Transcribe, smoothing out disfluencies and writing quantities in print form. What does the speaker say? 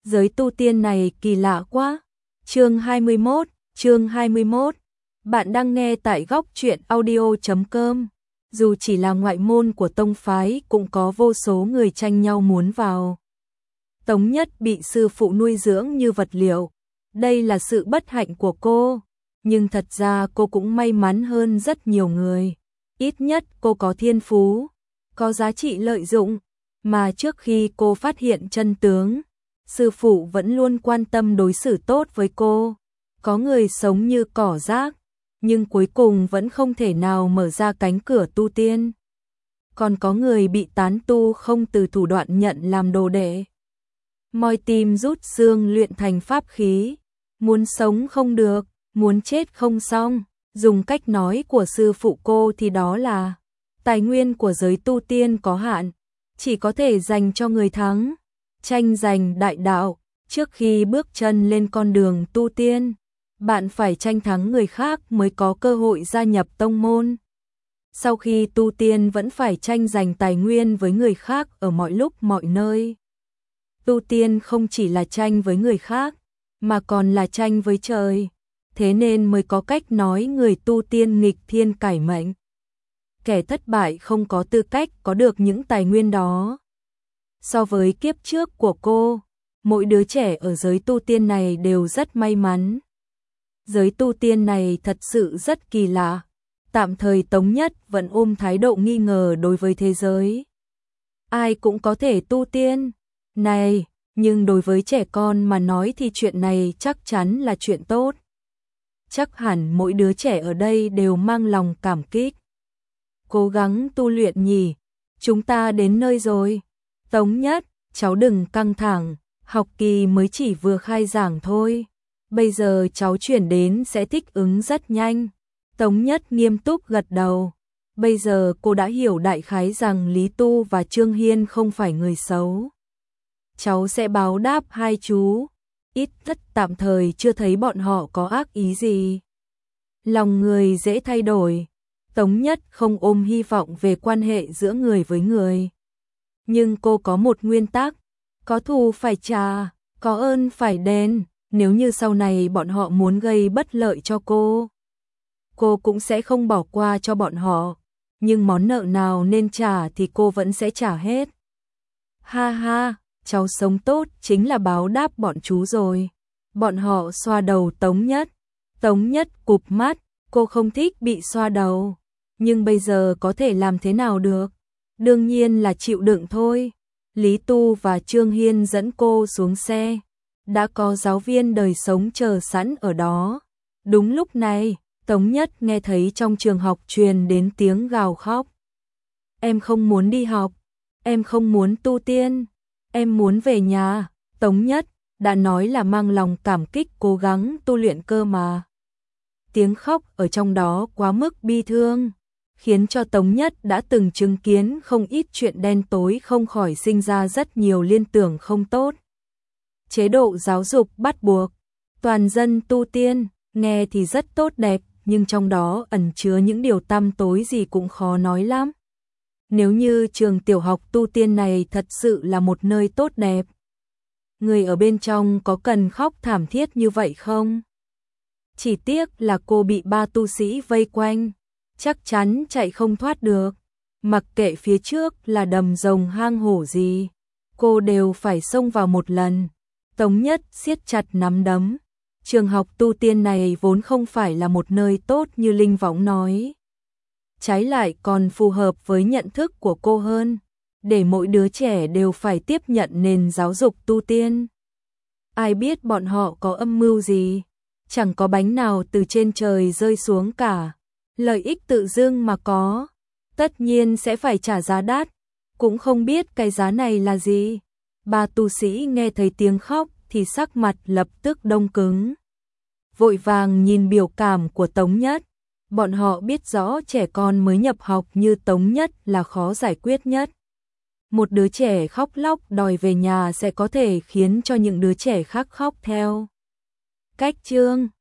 Giới tu tiên này kỳ lạ quá. Chương 21. Bạn đang nghe tại góc truyện audio.com. Dù chỉ là ngoại môn của tông phái cũng có vô số người tranh nhau muốn vào. Tống Nhất bị sư phụ nuôi dưỡng như vật liệu. Đây là sự bất hạnh của cô. Nhưng thật ra cô cũng may mắn hơn rất nhiều người. Ít nhất cô có thiên phú, có giá trị lợi dụng. Mà trước khi cô phát hiện chân tướng, sư phụ vẫn luôn quan tâm đối xử tốt với cô. Có người sống như cỏ rác, nhưng cuối cùng vẫn không thể nào mở ra cánh cửa tu tiên. Còn có người bị tán tu không từ thủ đoạn nhận làm đồ đệ. Moi tim rút xương luyện thành pháp khí. Muốn sống không được, muốn chết không xong. Dùng cách nói của sư phụ cô thì đó là tài nguyên của giới tu tiên có hạn, chỉ có thể dành cho người thắng. Tranh giành đại đạo, trước khi bước chân lên con đường tu tiên, bạn phải tranh thắng người khác mới có cơ hội gia nhập tông môn. Sau khi tu tiên vẫn phải tranh giành tài nguyên với người khác ở mọi lúc mọi nơi. Tu tiên không chỉ là tranh với người khác, mà còn là tranh với trời. Thế nên mới có cách nói người tu tiên nghịch thiên cải mệnh. Kẻ thất bại không có tư cách có được những tài nguyên đó. So với kiếp trước của cô, mỗi đứa trẻ ở giới tu tiên này đều rất may mắn. Giới tu tiên này thật sự rất kỳ lạ. Tạm thời Tống Nhất vẫn ôm thái độ nghi ngờ đối với thế giới. Ai cũng có thể tu tiên. Này, nhưng đối với trẻ con mà nói thì chuyện này chắc chắn là chuyện tốt. Chắc hẳn mỗi đứa trẻ ở đây đều mang lòng cảm kích. Cố gắng tu luyện nhỉ, chúng ta đến nơi rồi. Tống Nhất, cháu đừng căng thẳng, học kỳ mới chỉ vừa khai giảng thôi. Bây giờ cháu chuyển đến sẽ thích ứng rất nhanh. Tống Nhất nghiêm túc gật đầu. Bây giờ cô đã hiểu đại khái rằng Lý Tu và Trương Hiên không phải người xấu. Cháu sẽ báo đáp hai chú. Ít nhất tạm thời chưa thấy bọn họ có ác ý gì. Lòng người dễ thay đổi. Tống Nhất không ôm hy vọng về quan hệ giữa người với người. Nhưng cô có một nguyên tắc. Có thù phải trả, có ơn phải đền. Nếu như sau này bọn họ muốn gây bất lợi cho cô cũng sẽ không bỏ qua cho bọn họ. Nhưng món nợ nào nên trả thì cô vẫn sẽ trả hết. Ha ha, cháu sống tốt chính là báo đáp bọn chú rồi. Bọn họ xoa đầu Tống Nhất. Tống Nhất cụp mắt, cô không thích bị xoa đầu. Nhưng bây giờ có thể làm thế nào được? Đương nhiên là chịu đựng thôi. Lý Tu và Trương Hiên dẫn cô xuống xe. Đã có giáo viên đời sống chờ sẵn ở đó. Đúng lúc này, Tống Nhất nghe thấy trong trường học truyền đến tiếng gào khóc. Em không muốn đi học. Em không muốn tu tiên. Em muốn về nhà. Tống Nhất đã nói là mang lòng cảm kích cố gắng tu luyện cơ mà. Tiếng khóc ở trong đó quá mức bi thương, khiến cho Tống Nhất đã từng chứng kiến không ít chuyện đen tối không khỏi sinh ra rất nhiều liên tưởng không tốt. Chế độ giáo dục bắt buộc, toàn dân tu tiên, nghe thì rất tốt đẹp, nhưng trong đó ẩn chứa những điều tăm tối gì cũng khó nói lắm. Nếu như trường tiểu học tu tiên này thật sự là một nơi tốt đẹp, người ở bên trong có cần khóc thảm thiết như vậy không? Chỉ tiếc là cô bị ba tu sĩ vây quanh, chắc chắn chạy không thoát được. Mặc kệ phía trước là đầm rồng hang hổ gì, cô đều phải xông vào một lần. Tống Nhất siết chặt nắm đấm. Trường học tu tiên này vốn không phải là một nơi tốt như Linh Võng nói. Trái lại còn phù hợp với nhận thức của cô hơn, để mỗi đứa trẻ đều phải tiếp nhận nền giáo dục tu tiên. Ai biết bọn họ có âm mưu gì, chẳng có bánh nào từ trên trời rơi xuống cả. Lợi ích tự dưng mà có, tất nhiên sẽ phải trả giá đắt, cũng không biết cái giá này là gì. Ba tu sĩ nghe thấy tiếng khóc thì sắc mặt lập tức đông cứng. Vội vàng nhìn biểu cảm của Tống Nhất. Bọn họ biết rõ trẻ con mới nhập học như Tống Nhất là khó giải quyết nhất. Một đứa trẻ khóc lóc đòi về nhà sẽ có thể khiến cho những đứa trẻ khác khóc theo. Cách chương